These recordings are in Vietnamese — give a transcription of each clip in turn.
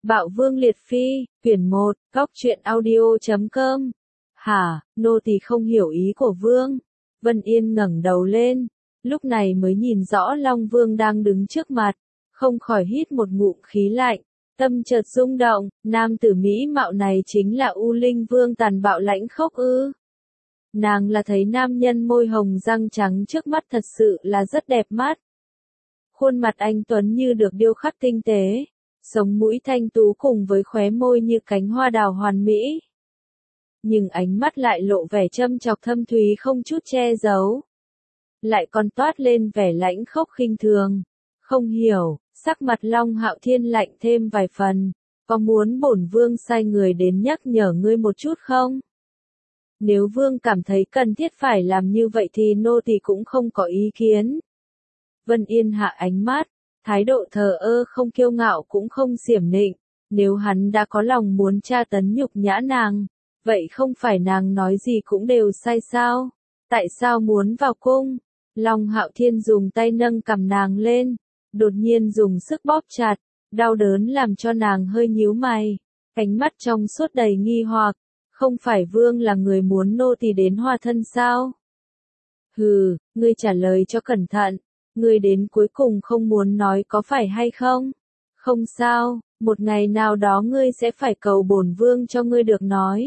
Bạo Vương Liệt Phi, quyển 1, góc truyện audio.com. Hả, nô tỳ không hiểu ý của Vương. Vân Yên ngẩng đầu lên, lúc này mới nhìn rõ Long Vương đang đứng trước mặt, không khỏi hít một ngụm khí lạnh, tâm chợt rung động, nam tử mỹ mạo này chính là U Linh Vương tàn bạo lãnh khốc ư? Nàng là thấy nam nhân môi hồng răng trắng trước mắt thật sự là rất đẹp mắt. Khuôn mặt anh tuấn như được điêu khắc tinh tế, sống mũi thanh tú cùng với khóe môi như cánh hoa đào hoàn mỹ. Nhưng ánh mắt lại lộ vẻ châm chọc thâm thúy không chút che giấu. Lại còn toát lên vẻ lãnh khốc khinh thường. Không hiểu, sắc mặt Long Hạo Thiên lạnh thêm vài phần, có muốn bổn vương sai người đến nhắc nhở ngươi một chút không? Nếu vương cảm thấy cần thiết phải làm như vậy thì nô tỳ cũng không có ý kiến. Vân Yên hạ ánh mắt, thái độ thờ ơ không kiêu ngạo cũng không xiểm nịnh, nếu hắn đã có lòng muốn tra tấn nhục nhã nàng, vậy không phải nàng nói gì cũng đều sai sao? Tại sao muốn vào cung? Long Hạo Thiên dùng tay nâng cằm nàng lên, đột nhiên dùng sức bóp chặt, đau đớn làm cho nàng hơi nhíu mày, ánh mắt trong suốt đầy nghi hoặc, không phải vương là người muốn nô tỳ đến hòa thân sao? Hừ, ngươi trả lời cho cẩn thận. Ngươi đến cuối cùng không muốn nói có phải hay không? Không sao, một ngày nào đó ngươi sẽ phải cầu bổn vương cho ngươi được nói.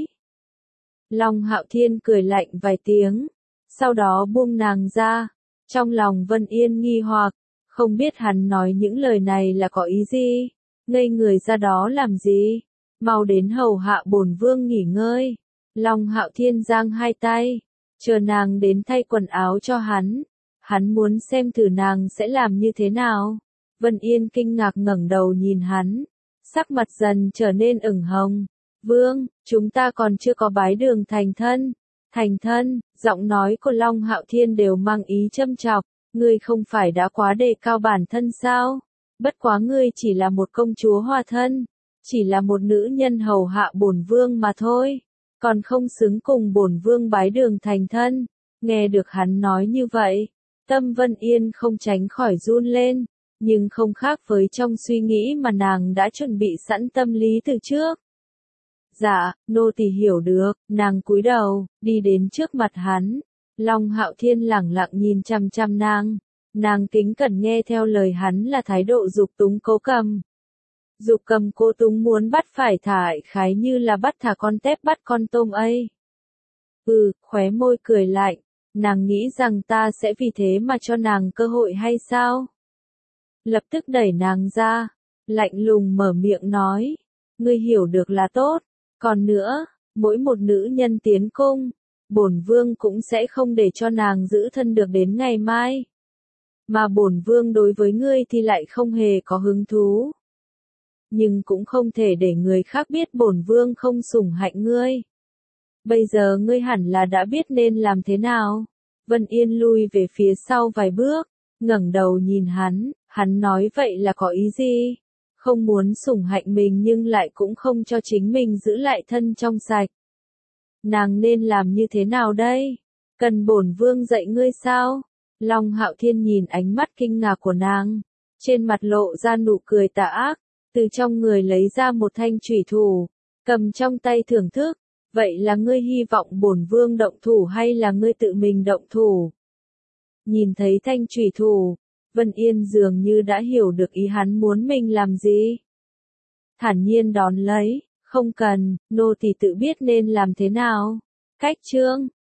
Long Hạo Thiên cười lạnh vài tiếng, sau đó buông nàng ra. Trong lòng Vân Yên nghi hoặc, không biết hắn nói những lời này là có ý gì? Ngây người ra đó làm gì? Mau đến hầu hạ bổn vương nghỉ ngơi. Long Hạo Thiên giang hai tay, chờ nàng đến thay quần áo cho hắn. Hắn muốn xem thử nàng sẽ làm như thế nào. Vân Yên kinh ngạc ngẩng đầu nhìn hắn, sắc mặt dần trở nên ửng hồng. Vương, chúng ta còn chưa có bái đường thành thân. Thành thân, giọng nói của Long Hạo Thiên đều mang ý châm chọc. Ngươi không phải đã quá đề cao bản thân sao? Bất quá ngươi chỉ là một công chúa hòa thân, chỉ là một nữ nhân hầu hạ bổn vương mà thôi, còn không xứng cùng bổn vương bái đường thành thân. Nghe được hắn nói như vậy, tâm Vân Yên không tránh khỏi run lên, nhưng không khác với trong suy nghĩ mà nàng đã chuẩn bị sẵn tâm lý từ trước. Dạ, nô tỳ hiểu được, nàng cúi đầu, đi đến trước mặt hắn. Long Hạo Thiên lẳng lặng nhìn chằm chằm nàng kính cẩn nghe theo lời hắn là thái độ dục túng cố cầm. Dục cầm cố túng muốn bắt phải thả khái như là bắt thả con tép bắt con tôm ấy. Khóe môi cười lạnh. Nàng nghĩ rằng ta sẽ vì thế mà cho nàng cơ hội hay sao? Lập tức đẩy nàng ra, lạnh lùng mở miệng nói, ngươi hiểu được là tốt, còn nữa, mỗi một nữ nhân tiến cung, bổn vương cũng sẽ không để cho nàng giữ thân được đến ngày mai. Mà bổn vương đối với ngươi thì lại không hề có hứng thú. Nhưng cũng không thể để người khác biết bổn vương không sủng hạnh ngươi. Bây giờ ngươi hẳn là đã biết nên làm thế nào. Vân Yên lui về phía sau vài bước, ngẩng đầu nhìn hắn nói vậy là có ý gì? Không muốn sủng hạnh mình nhưng lại cũng không cho chính mình giữ lại thân trong sạch. Nàng nên làm như thế nào đây? Cần bổn vương dạy ngươi sao? Long Hạo Thiên nhìn ánh mắt kinh ngạc của nàng, trên mặt lộ ra nụ cười tà ác, từ trong người lấy ra một thanh chủy thủ, cầm trong tay thưởng thức. Vậy là ngươi hy vọng bổn vương động thủ hay là ngươi tự mình động thủ? Nhìn thấy thanh chủy thủ, Vân Yên dường như đã hiểu được ý hắn muốn mình làm gì. Thản nhiên đón lấy, không cần, nô tỳ tự biết nên làm thế nào. Cách chương